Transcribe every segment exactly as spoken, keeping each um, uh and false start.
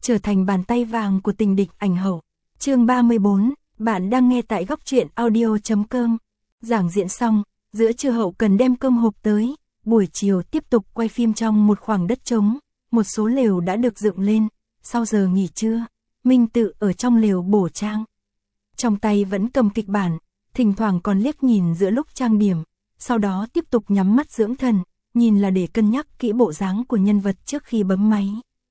trở thành bàn tay vàng của tình địch ảnh hậu. Chương ba mươi bốn, bạn đang nghe tại góc truyện audio chấm com. Giảng diễn xong, giữa trưa hậu cần đem cơm hộp tới, buổi chiều tiếp tục quay phim trong một khoảng đất trống, một số lều đã được dựng lên, sau giờ nghỉ trưa, Minh Tự ở trong lều bổ trang. Trong tay vẫn cầm kịch bản, thỉnh thoảng còn liếc nhìn giữa lúc trang điểm, sau đó tiếp tục nhắm mắt dưỡng thần, nhìn là để cân nhắc kỹ bộ dáng của nhân vật trước khi bấm máy.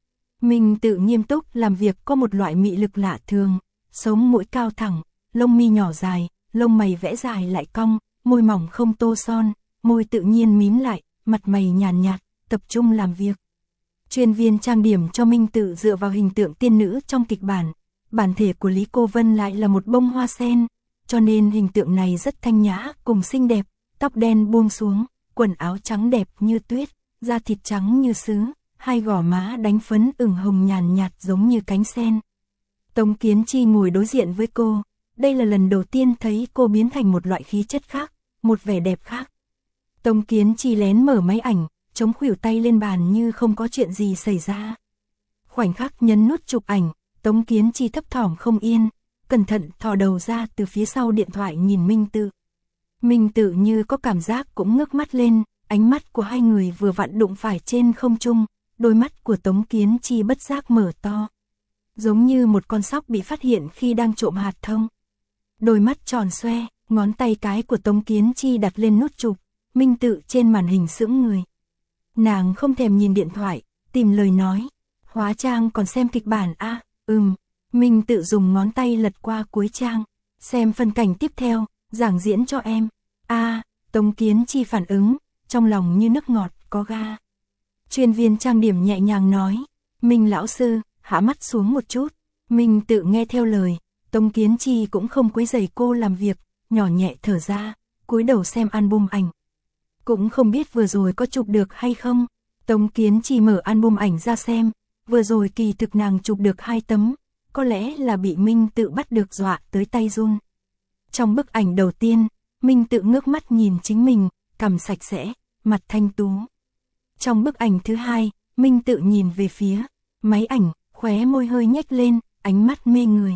Minh Tự nghiêm túc làm việc có một loại mị lực lạ thường, sống mũi cao thẳng, lông mi nhỏ dài, lông mày vẽ dài lại cong, môi mỏng không tô son, môi tự nhiên mím lại, mặt mày nhàn nhạt, tập trung làm việc. Chuyên viên trang điểm cho Minh Tự dựa vào hình tượng tiên nữ trong kịch bản, bản thể của Lý Cô Vân lại là một bông hoa sen, cho nên hình tượng này rất thanh nhã cùng xinh đẹp, tóc đen buông xuống, quần áo trắng đẹp như tuyết, da thịt trắng như sứ, hai gò má đánh phấn ửng hồng nhàn nhạt giống như cánh sen. Tống Kiến Chi ngồi đối diện với cô, đây là lần đầu tiên thấy cô biến thành một loại khí chất khác, một vẻ đẹp khác. Tống Kiến Chi lén mở máy ảnh, chống khuỷu tay lên bàn như không có chuyện gì xảy ra. Khoảnh khắc nhấn nút chụp ảnh, Tống Kiến Chi thấp thỏm không yên, cẩn thận thò đầu ra từ phía sau điện thoại nhìn Minh Tự. Minh Tự như có cảm giác cũng ngước mắt lên, ánh mắt của hai người vừa vặn đụng phải trên không trung, đôi mắt của Tống Kiến Chi bất giác mở to. Giống như một con sóc bị phát hiện khi đang trộm hạt thông. Đôi mắt tròn xoe, ngón tay cái của Tống Kiến Chi đặt lên nút chụp, Minh Tự trên màn hình sững người. Nàng không thèm nhìn điện thoại, tìm lời nói. Hóa trang còn xem kịch bản à, ừm. Minh Tự dùng ngón tay lật qua cuối trang. Xem phân cảnh tiếp theo, giảng diễn cho em. À, Tống Kiến Chi phản ứng, trong lòng như nước ngọt, có ga. Chuyên viên trang điểm nhẹ nhàng nói. Minh lão sư, hạ mắt xuống một chút. Minh Tự nghe theo lời, Tống Kiến Chi cũng không quấy rầy cô làm việc, nhỏ nhẹ thở ra, cúi đầu xem album ảnh. Cũng không biết vừa rồi có chụp được hay không. Tống Kiến Chi mở album ảnh ra xem, vừa rồi kỳ thực nàng chụp được hai tấm, có lẽ là bị Minh Tự bắt được dọa tới tay run. Trong bức ảnh đầu tiên, Minh Tự ngước mắt nhìn chính mình, cằm sạch sẽ, mặt thanh tú. Trong bức ảnh thứ hai, Minh Tự nhìn về phía máy ảnh, khóe môi hơi nhếch lên, ánh mắt mê người.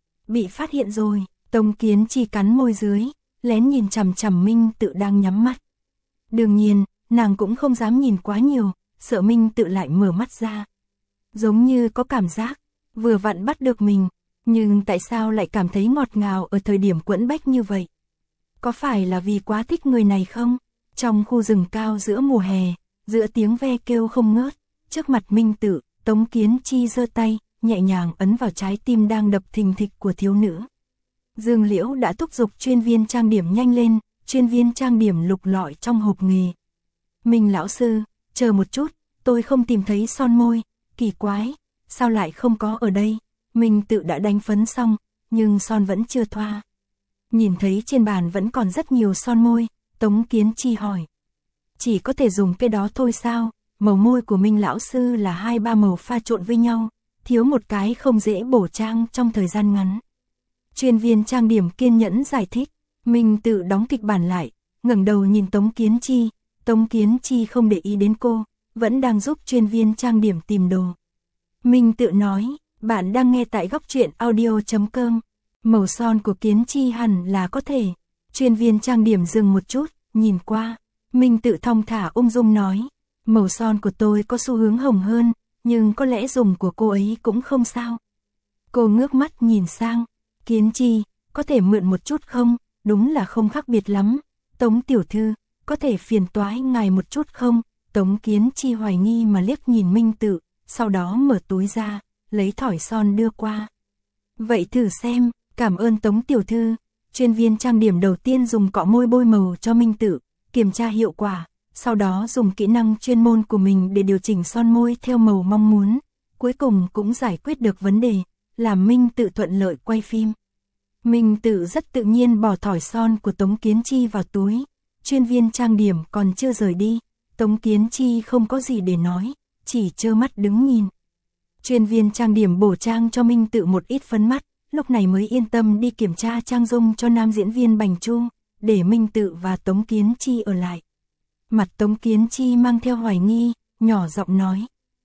Bị phát hiện rồi, Tống Kiến Chi cắn môi dưới, lén nhìn chằm chằm Minh Tự đang nhắm mắt. Đương nhiên, nàng cũng không dám nhìn quá nhiều, sợ Minh Tự lại mở mắt ra. Giống như có cảm giác, vừa vặn bắt được mình, nhưng tại sao lại cảm thấy ngọt ngào ở thời điểm quẫn bách như vậy? Có phải là vì quá thích người này không? Trong khu rừng cao giữa mùa hè, giữa tiếng ve kêu không ngớt, trước mặt Minh Tự, Tống Kiến Chi giơ tay, nhẹ nhàng ấn vào trái tim đang đập thình thịch của thiếu nữ. Dương Liễu đã thúc giục chuyên viên trang điểm nhanh lên, chuyên viên trang điểm lục lọi trong hộp nghề. Minh lão sư, chờ một chút, tôi không tìm thấy son môi, kỳ quái, sao lại không có ở đây? Minh Tự đã đánh phấn xong, nhưng son vẫn chưa thoa. Nhìn thấy trên bàn vẫn còn rất nhiều son môi, Tống Kiến Chi hỏi. Chỉ có thể dùng cái đó thôi sao? Màu môi của Minh lão sư là hai ba màu pha trộn với nhau, thiếu một cái không dễ bổ trang trong thời gian ngắn. Chuyên viên trang điểm kiên nhẫn giải thích. Minh Tự đóng kịch bản lại, ngẩng đầu nhìn Tống Kiến Chi. Tống Kiến Chi không để ý đến cô, vẫn đang giúp chuyên viên trang điểm tìm đồ. Minh Tự nói, bạn đang nghe tại góc truyện audio chấm com. Màu son của Kiến Chi hẳn là có thể. Chuyên viên trang điểm dừng một chút, nhìn qua. Minh Tự thong thả ung dung nói, màu son của tôi có xu hướng hồng hơn, nhưng có lẽ dùng của cô ấy cũng không sao. Cô ngước mắt nhìn sang, Kiến Chi, có thể mượn một chút không? Đúng là không khác biệt lắm. Tống tiểu thư, có thể phiền toái ngài một chút không? Tống Kiến Chi hoài nghi mà liếc nhìn Minh Tự, sau đó mở túi ra, lấy thỏi son đưa qua. Vậy thử xem, cảm ơn Tống tiểu thư. Chuyên viên trang điểm đầu tiên dùng cọ môi bôi màu cho Minh Tự, kiểm tra hiệu quả, sau đó dùng kỹ năng chuyên môn của mình để điều chỉnh son môi theo màu mong muốn. Cuối cùng cũng giải quyết được vấn đề, làm Minh Tự thuận lợi quay phim. Minh Tự rất tự nhiên bỏ thỏi son của Tống Kiến Chi vào túi. Chuyên viên trang điểm còn chưa rời đi, Tống Kiến Chi không có gì để nói, chỉ trơ mắt đứng nhìn. Chuyên viên trang điểm bổ trang cho Minh Tự một ít phấn mắt, lúc này mới yên tâm đi kiểm tra trang dung cho nam diễn viên Bành Chu, để Minh Tự và Tống Kiến Chi ở lại. Mặt Tống Kiến Chi mang theo hoài nghi, nhỏ giọng nói.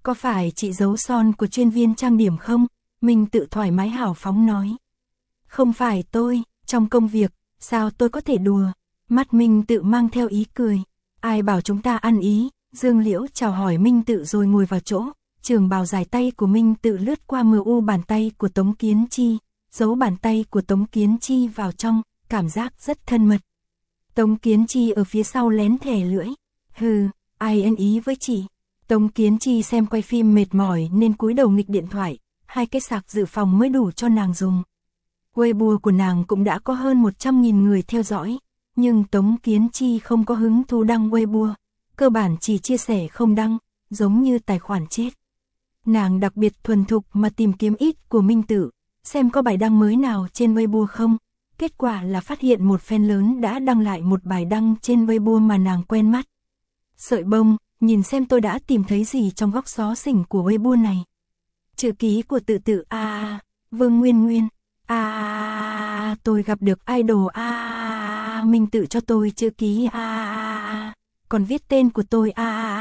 Có phải chị giấu son của chuyên viên trang điểm không? Minh Tự thoải mái hào phóng nói. Không phải tôi, trong công việc, sao tôi có thể đùa? Mắt Minh Tự mang theo ý cười. Ai bảo chúng ta ăn ý? Dương Liễu chào hỏi Minh Tự rồi ngồi vào chỗ. Trường bào dài tay của Minh Tự lướt qua mờ u bàn tay của Tống Kiến Chi, giấu bàn tay của Tống Kiến Chi vào trong, cảm giác rất thân mật. Tống Kiến Chi ở phía sau lén thè lưỡi. Hừ, ai ăn ý với chị? Tống Kiến Chi xem quay phim mệt mỏi nên cúi đầu nghịch điện thoại, hai cái sạc dự phòng mới đủ cho nàng dùng. Weibo của nàng cũng đã có hơn một trăm nghìn người theo dõi, nhưng Tống Kiến Chi không có hứng thú đăng Weibo, cơ bản chỉ chia sẻ không đăng, giống như tài khoản chết. Nàng đặc biệt thuần thục mà tìm kiếm ít của Minh Tự, xem có bài đăng mới nào trên Weibo không. Kết quả là phát hiện một fan lớn đã đăng lại một bài đăng trên Weibo mà nàng quen mắt. Sợi bông, nhìn xem tôi đã tìm thấy gì trong góc xó xỉnh của Weibo này. Chữ ký của Tự Tự a à, Vương Nguyên Nguyên. À, tôi gặp được idol à, Minh Tự cho tôi chữ ký à, còn viết tên của tôi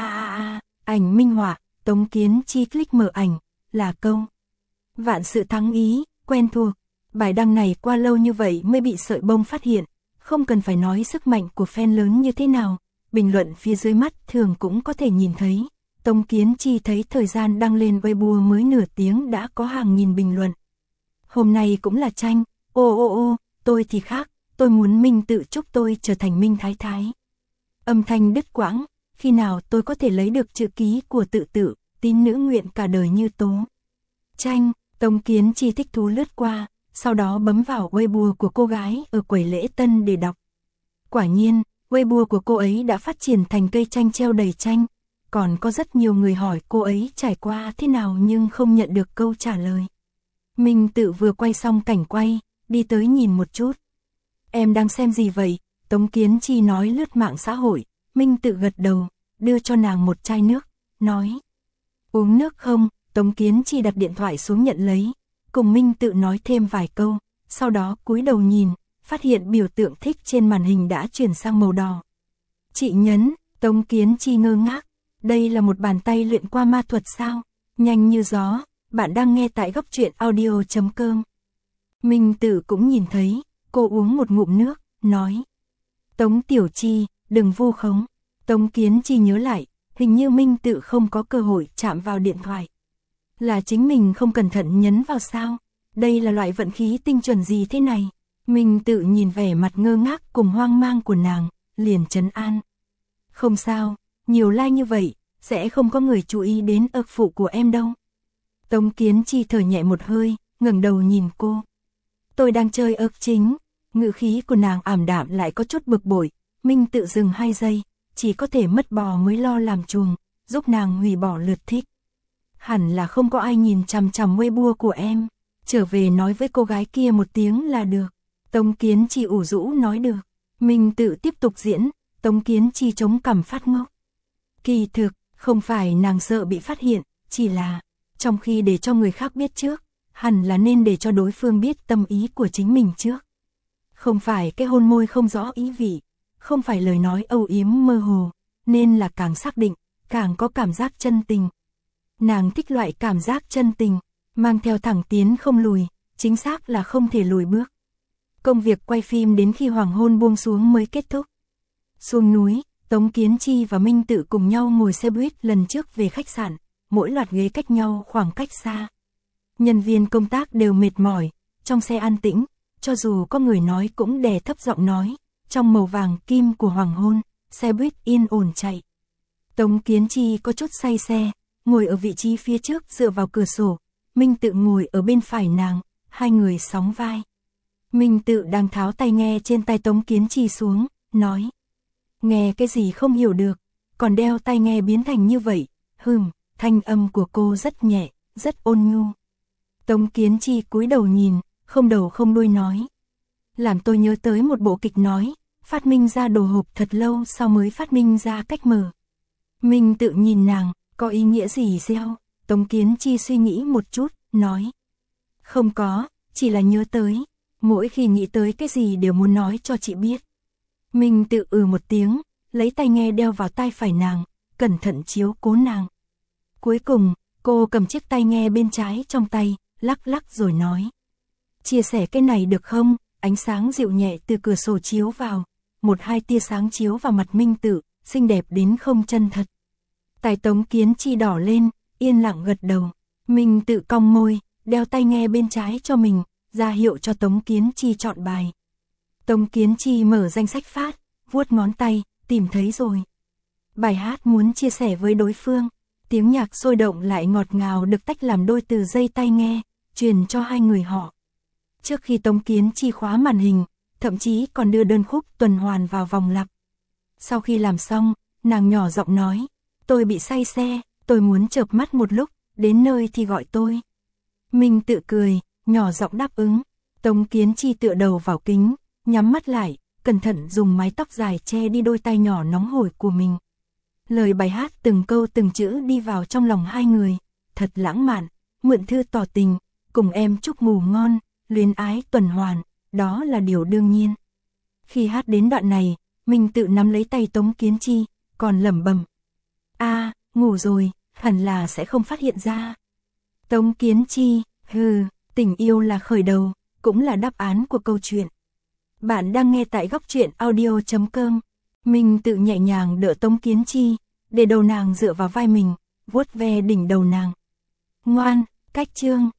à, ảnh minh họa. Tống Kiến Chi click mở ảnh, là câu vạn sự thắng ý, quen thuộc. Bài đăng này qua lâu như vậy mới bị sợi bông phát hiện, không cần phải nói sức mạnh của fan lớn như thế nào, bình luận phía dưới mắt thường cũng có thể nhìn thấy. Tống Kiến Chi thấy thời gian đăng lên Weibo mới nửa tiếng đã có hàng nghìn bình luận. Hôm nay cũng là tranh, ô ô ô, tôi thì khác, tôi muốn Minh Tự chúc tôi trở thành Minh Thái Thái. Âm thanh đứt quãng, khi nào tôi có thể lấy được chữ ký của Tự Tự, tín nữ nguyện cả đời như tố. Tranh, Tống Kiến Chi thích thú lướt qua, sau đó bấm vào Weibo của cô gái ở quầy lễ tân để đọc. Quả nhiên, Weibo của cô ấy đã phát triển thành cây tranh treo đầy tranh, còn có rất nhiều người hỏi cô ấy trải qua thế nào nhưng không nhận được câu trả lời. Minh Tự vừa quay xong cảnh quay, đi tới nhìn một chút. Em đang xem gì vậy? Tống Kiến Chi nói lướt mạng xã hội. Minh Tự gật đầu, đưa cho nàng một chai nước, nói. Uống nước không? Tống Kiến Chi đặt điện thoại xuống nhận lấy, cùng Minh Tự nói thêm vài câu, sau đó cúi đầu nhìn, phát hiện biểu tượng thích trên màn hình đã chuyển sang màu đỏ. Chị nhấn, Tống Kiến Chi ngơ ngác, đây là một bàn tay luyện qua ma thuật sao? Nhanh như gió, bạn đang nghe tại góc truyện audio chấm com. Minh Tự cũng nhìn thấy, cô uống một ngụm nước, nói. Tống Tiểu Chi, đừng vu khống. Tống Kiến Chi nhớ lại, hình như Minh Tự không có cơ hội chạm vào điện thoại. Là chính mình không cẩn thận nhấn vào sao? Đây là loại vận khí tinh chuẩn gì thế này? Minh Tự nhìn vẻ mặt ngơ ngác cùng hoang mang của nàng, liền trấn an. Không sao, nhiều like như vậy, sẽ không có người chú ý đến ức phụ của em đâu. Tống Kiến Chi thở nhẹ một hơi, ngẩng đầu nhìn cô. Tôi đang chơi ức chính. Ngữ khí của nàng ảm đạm lại có chút bực bội. Minh Tự dừng hai giây, chỉ có thể mất bò mới lo làm chuồng, giúp nàng hủy bỏ lượt thích. Hẳn là không có ai nhìn chằm chằm Weibo của em, trở về nói với cô gái kia một tiếng là được. Tống Kiến Chi ủ rũ nói được. Minh Tự tiếp tục diễn, Tống Kiến Chi chống cằm phát ngốc. Kỳ thực, không phải nàng sợ bị phát hiện, chỉ là, trong khi để cho người khác biết trước, hẳn là nên để cho đối phương biết tâm ý của chính mình trước. Không phải cái hôn môi không rõ ý vị, không phải lời nói âu yếm mơ hồ, nên là càng xác định, càng có cảm giác chân tình. Nàng thích loại cảm giác chân tình, mang theo thẳng tiến không lùi, chính xác là không thể lùi bước. Công việc quay phim đến khi hoàng hôn buông xuống mới kết thúc. Xuống núi, Tống Kiến Chi và Minh Tự cùng nhau ngồi xe buýt lần trước về khách sạn, mỗi loạt ghế cách nhau khoảng cách xa. Nhân viên công tác đều mệt mỏi, trong xe an tĩnh, cho dù có người nói cũng đè thấp giọng nói, trong màu vàng kim của hoàng hôn, xe buýt yên ổn chạy. Tống Kiến Chi có chút say xe, ngồi ở vị trí phía trước dựa vào cửa sổ, Minh Tự ngồi ở bên phải nàng, hai người sóng vai. Minh Tự đang tháo tai nghe trên tai Tống Kiến Chi xuống, nói. Nghe cái gì không hiểu được, còn đeo tai nghe biến thành như vậy, hừm, thanh âm của cô rất nhẹ, rất ôn nhu. Tống Kiến Chi cúi đầu nhìn, không đầu không đuôi nói. Làm tôi nhớ tới một bộ kịch nói, phát minh ra đồ hộp thật lâu sau mới phát minh ra cách mở. Minh Tự nhìn nàng, có ý nghĩa gì gieo? Tống Kiến Chi suy nghĩ một chút, nói. Không có, chỉ là nhớ tới, mỗi khi nghĩ tới cái gì đều muốn nói cho chị biết. Minh Tự ừ một tiếng, lấy tai nghe đeo vào tai phải nàng, cẩn thận chiếu cố nàng. Cuối cùng, Cô cầm chiếc tai nghe bên trái trong tay, lắc lắc rồi nói. Chia sẻ cái này được không? Ánh sáng dịu nhẹ từ cửa sổ chiếu vào, một hai tia sáng chiếu vào mặt Minh Tự, xinh đẹp đến không chân thật. Tai Tống Kiến Chi đỏ lên, yên lặng gật đầu. Minh Tự cong môi, đeo tai nghe bên trái cho mình, ra hiệu cho Tống Kiến Chi chọn bài. Tống Kiến Chi mở danh sách phát, vuốt ngón tay, tìm thấy rồi. Bài hát muốn chia sẻ với đối phương, tiếng nhạc sôi động lại ngọt ngào được tách làm đôi từ dây tai nghe, truyền cho hai người họ. Trước khi Tống Kiến Chi khóa màn hình, thậm chí còn đưa đơn khúc tuần hoàn vào vòng lặp. Sau khi làm xong, nàng nhỏ giọng nói, tôi bị say xe, tôi muốn chợp mắt một lúc, đến nơi thì gọi tôi. Minh Tự cười, nhỏ giọng đáp ứng. Tống Kiến Chi tựa đầu vào kính, nhắm mắt lại, cẩn thận dùng mái tóc dài che đi đôi tay nhỏ nóng hổi của mình. Lời bài hát từng câu từng chữ đi vào trong lòng hai người, thật lãng mạn, mượn thư tỏ tình, cùng em chúc ngủ ngon, luyến ái tuần hoàn, đó là điều đương nhiên. Khi hát đến đoạn này, Minh Tự nắm lấy tay Tống Kiến Chi, còn lẩm bẩm. A, ngủ rồi, hẳn là sẽ không phát hiện ra. Tống Kiến Chi, hừ, tình yêu là khởi đầu, cũng là đáp án của câu chuyện. Bạn đang nghe tại góc truyện audio chấm com. Minh Tự nhẹ nhàng đỡ Tống Kiến Chi, để đầu nàng dựa vào vai mình, vuốt ve đỉnh đầu nàng. Ngoan, cách chương.